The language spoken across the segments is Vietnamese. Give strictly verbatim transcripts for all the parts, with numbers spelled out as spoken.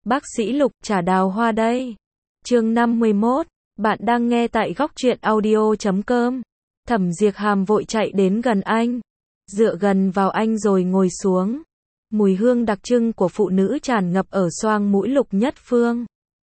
Bác sĩ Lục trả đào hoa đây. Chương năm mươi mốt, bạn đang nghe tại góc truyện audio chấm com. Thẩm Diệp Hàm vội chạy đến gần anh, dựa gần vào anh rồi ngồi xuống. Mùi hương đặc trưng của phụ nữ tràn ngập ở xoang mũi Lục Nhất Phương.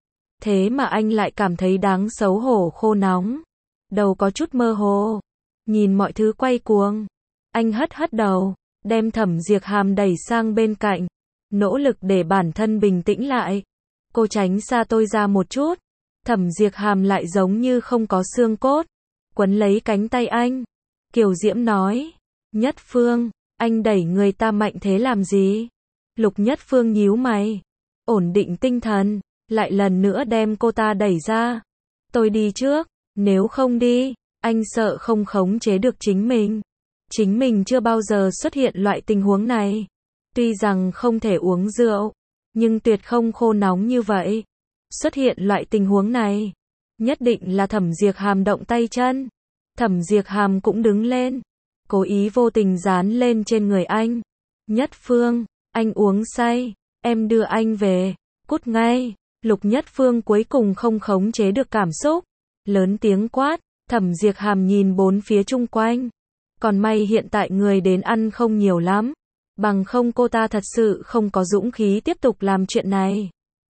Thế mà anh lại cảm thấy đáng xấu hổ khô nóng. Đầu có chút mơ hồ. Nhìn mọi thứ quay cuồng. Anh hất hất đầu, đem Thẩm Diệp Hàm đẩy sang bên cạnh. Nỗ lực để bản thân bình tĩnh lại. Cô tránh xa tôi ra một chút. Thẩm Diệp Hàm lại giống như không có xương cốt. Quấn lấy cánh tay anh. Kiều Diễm nói. Nhất Phương, anh đẩy người ta mạnh thế làm gì? Lục Nhất Phương nhíu mày. Ổn định tinh thần. Lại lần nữa đem cô ta đẩy ra. Tôi đi trước. Nếu không đi, anh sợ không khống chế được chính mình. Chính mình chưa bao giờ xuất hiện loại tình huống này. Tuy rằng không thể uống rượu, nhưng tuyệt không khô nóng như vậy. Xuất hiện loại tình huống này, nhất định là Thẩm Diệp Hàm động tay chân. Thẩm Diệp Hàm cũng đứng lên, cố ý vô tình dán lên trên người anh. Nhất Phương, anh uống say, em đưa anh về, cút ngay. Lục Nhất Phương cuối cùng không khống chế được cảm xúc, lớn tiếng quát. Thẩm Diệp Hàm nhìn bốn phía chung quanh. Còn may hiện tại người đến ăn không nhiều lắm. Bằng không cô ta thật sự không có dũng khí tiếp tục làm chuyện này.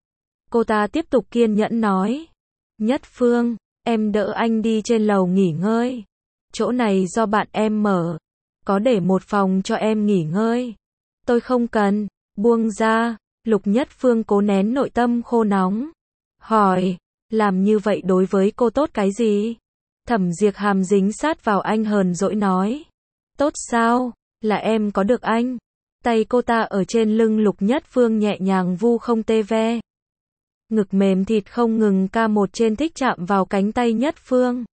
Cô ta tiếp tục kiên nhẫn nói. Nhất Phương, em đỡ anh đi trên lầu nghỉ ngơi. Chỗ này do bạn em mở. Có để một phòng cho em nghỉ ngơi. Tôi không cần, buông ra. Lục Nhất Phương cố nén nội tâm khô nóng. Hỏi, làm như vậy đối với cô tốt cái gì? Thẩm Diệp Hàm dính sát vào anh hờn dỗi nói. Tốt sao, là em có được anh. Tay cô ta ở trên lưng Lục Nhất Phương nhẹ nhàng vu không tê ve. Ngực mềm thịt không ngừng ca một trên thích chạm vào cánh tay Nhất Phương.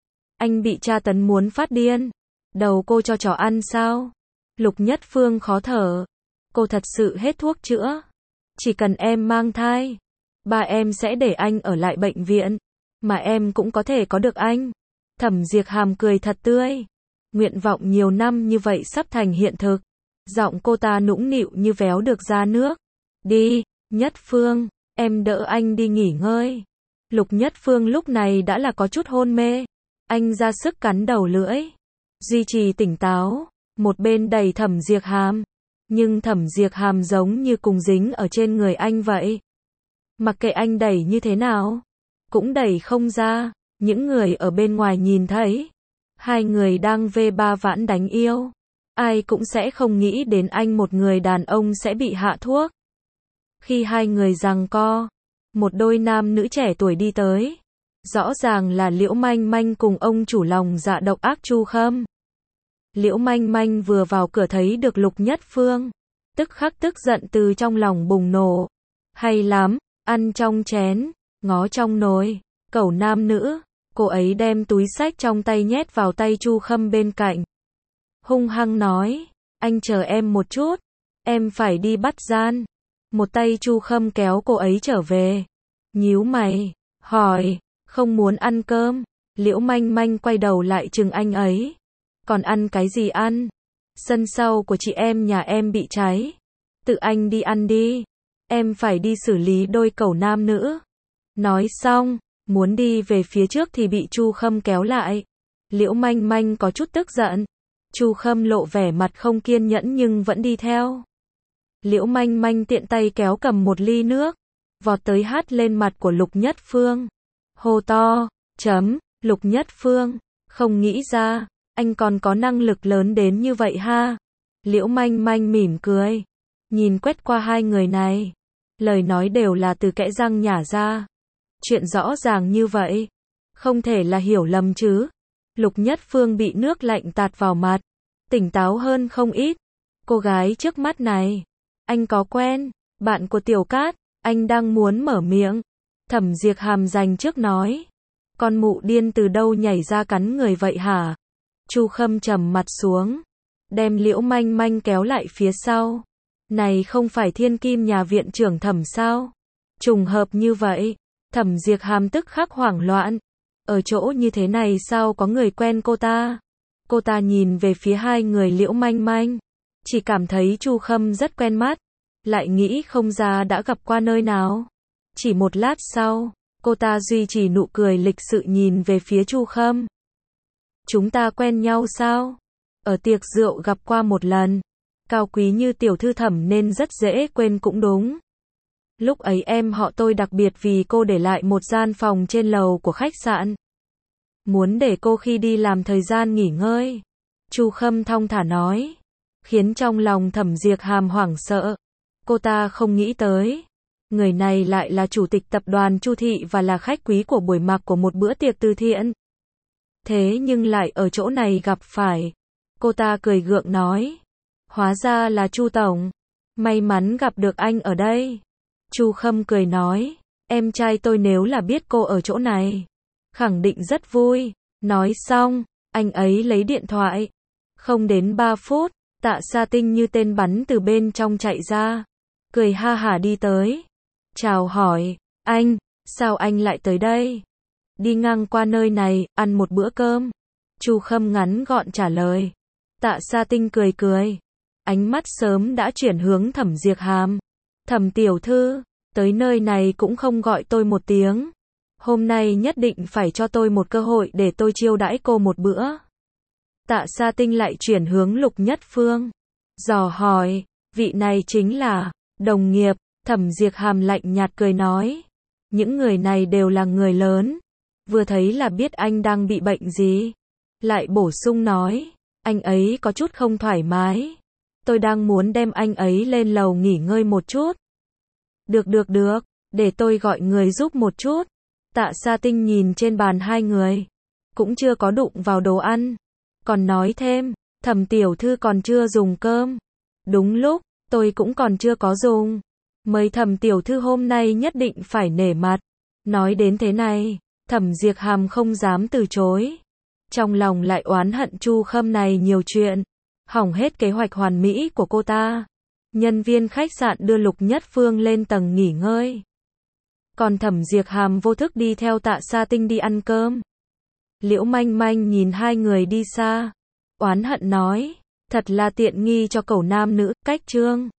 Anh bị tra tấn muốn phát điên. Đầu cô cho chó ăn sao? Lục Nhất Phương khó thở. Cô thật sự hết thuốc chữa. Chỉ cần em mang thai, ba em sẽ để anh ở lại bệnh viện. Mà em cũng có thể có được anh. Thẩm Diệp Hàm cười thật tươi. Nguyện vọng nhiều năm như vậy sắp thành hiện thực. Giọng cô ta nũng nịu như véo được ra nước. Đi, Nhất Phương, em đỡ anh đi nghỉ ngơi. Lục Nhất Phương lúc này đã là có chút hôn mê. Anh ra sức cắn đầu lưỡi. Duy trì tỉnh táo. Một bên đẩy Thẩm Diệp Hàm. Nhưng Thẩm Diệp Hàm giống như cùng dính ở trên người anh vậy. Mặc kệ anh đẩy như thế nào, cũng đẩy không ra. Những người ở bên ngoài nhìn thấy. Hai người đang vê ba vãn đánh yêu. Ai cũng sẽ không nghĩ đến anh một người đàn ông sẽ bị hạ thuốc. Khi hai người giằng co, một đôi nam nữ trẻ tuổi đi tới. Rõ ràng là Liễu Manh Manh cùng ông chủ lòng dạ độc ác Chu Khâm. Liễu Manh Manh vừa vào cửa thấy được Lục Nhất Phương. Tức khắc tức giận từ trong lòng bùng nổ. Hay lắm, ăn trong chén, ngó trong nồi, cẩu nam nữ. Cô ấy đem túi xách trong tay nhét vào tay Chu Khâm bên cạnh. Hung hăng nói, anh chờ em một chút, em phải đi bắt gian. Một tay Chu Khâm kéo cô ấy trở về. Nhíu mày, hỏi, không muốn ăn cơm. Liễu Manh Manh quay đầu lại chừng anh ấy. Còn ăn cái gì ăn? Sân sau của chị em nhà em bị cháy. Tự anh đi ăn đi. Em phải đi xử lý đôi cẩu nam nữ. Nói xong, muốn đi về phía trước thì bị Chu Khâm kéo lại. Liễu Manh Manh có chút tức giận. Chu Khâm lộ vẻ mặt không kiên nhẫn nhưng vẫn đi theo. Liễu Manh Manh tiện tay kéo cầm một ly nước, vọt tới hắt lên mặt của Lục Nhất Phương. Hô to, chấm, Lục Nhất Phương, không nghĩ ra, anh còn có năng lực lớn đến như vậy ha. Liễu Manh Manh mỉm cười, nhìn quét qua hai người này. Lời nói đều là từ kẽ răng nhả ra. Chuyện rõ ràng như vậy, không thể là hiểu lầm chứ. Lục Nhất Phương bị nước lạnh tạt vào mặt, tỉnh táo hơn không ít. Cô gái trước mắt này, anh có quen, bạn của Tiểu Cát. Anh đang muốn mở miệng. Thẩm Diệp Hàm dành trước nói. Con mụ điên từ đâu nhảy ra cắn người vậy hả? Chu Khâm trầm mặt xuống, đem Liễu Manh Manh kéo lại phía sau. Này không phải thiên kim nhà viện trưởng Thẩm sao? Trùng hợp như vậy. Thẩm Diệp Hàm tức khắc hoảng loạn. Ở chỗ như thế này sao có người quen cô ta? Cô ta nhìn về phía hai người Liễu Manh Manh. Chỉ cảm thấy Chu Khâm rất quen mắt. lại nghĩ không ra đã gặp qua nơi nào. Chỉ một lát sau, cô ta duy trì nụ cười lịch sự nhìn về phía Chu Khâm. Chúng ta quen nhau sao? Ở tiệc rượu gặp qua một lần. Cao quý như tiểu thư Thẩm nên rất dễ quên cũng đúng. Lúc ấy em họ tôi đặc biệt vì cô để lại một gian phòng trên lầu của khách sạn. Muốn để cô khi đi làm thời gian nghỉ ngơi. Chu Khâm thong thả nói. Khiến trong lòng Thẩm Diệp Hàm hoảng sợ. Cô ta không nghĩ tới. Người này lại là chủ tịch tập đoàn Chu Thị và là khách quý của buổi mặc của một bữa tiệc từ thiện. Thế nhưng lại ở chỗ này gặp phải. Cô ta cười gượng nói. Hóa ra là Chu Tổng. May mắn gặp được anh ở đây. Chu Khâm cười nói. Em trai tôi nếu là biết cô ở chỗ này, khẳng định rất vui. Nói xong, anh ấy lấy điện thoại. Không đến ba phút, Tạ Sa Tinh như tên bắn từ bên trong chạy ra. Cười ha hả đi tới. Chào hỏi, anh, sao anh lại tới đây? Đi ngang qua nơi này, ăn một bữa cơm. Chu Khâm ngắn gọn trả lời. Tạ Sa Tinh cười cười. Ánh mắt sớm đã chuyển hướng Thẩm Diệp Hàm. Thẩm tiểu thư, tới nơi này cũng không gọi tôi một tiếng. Hôm nay nhất định phải cho tôi một cơ hội để tôi chiêu đãi cô một bữa. Tạ Sa Tinh lại chuyển hướng Lục Nhất Phương. Dò hỏi, vị này chính là đồng nghiệp. Thẩm Diệp Hàm lạnh nhạt cười nói. Những người này đều là người lớn. Vừa thấy là biết anh đang bị bệnh gì. Lại bổ sung nói. Anh ấy có chút không thoải mái. Tôi đang muốn đem anh ấy lên lầu nghỉ ngơi một chút. Được được được, để tôi gọi người giúp một chút. Tạ Sa Tinh nhìn trên bàn hai người. Cũng chưa có đụng vào đồ ăn. Còn nói thêm, Thẩm tiểu thư còn chưa dùng cơm. Đúng lúc, tôi cũng còn chưa có dùng. Mời Thẩm tiểu thư hôm nay nhất định phải nể mặt. Nói đến thế này, Thẩm Diệp Hàm không dám từ chối. Trong lòng lại oán hận Chu Khâm này nhiều chuyện. Hỏng hết kế hoạch hoàn mỹ của cô ta. Nhân viên khách sạn đưa Lục Nhất Phương lên tầng nghỉ ngơi. Còn Thẩm Diệp Hàm vô thức đi theo Tạ Sa Tinh đi ăn cơm. Liễu Manh Manh nhìn hai người đi xa. Oán hận nói. Thật là tiện nghi cho cẩu nam nữ, cách trương.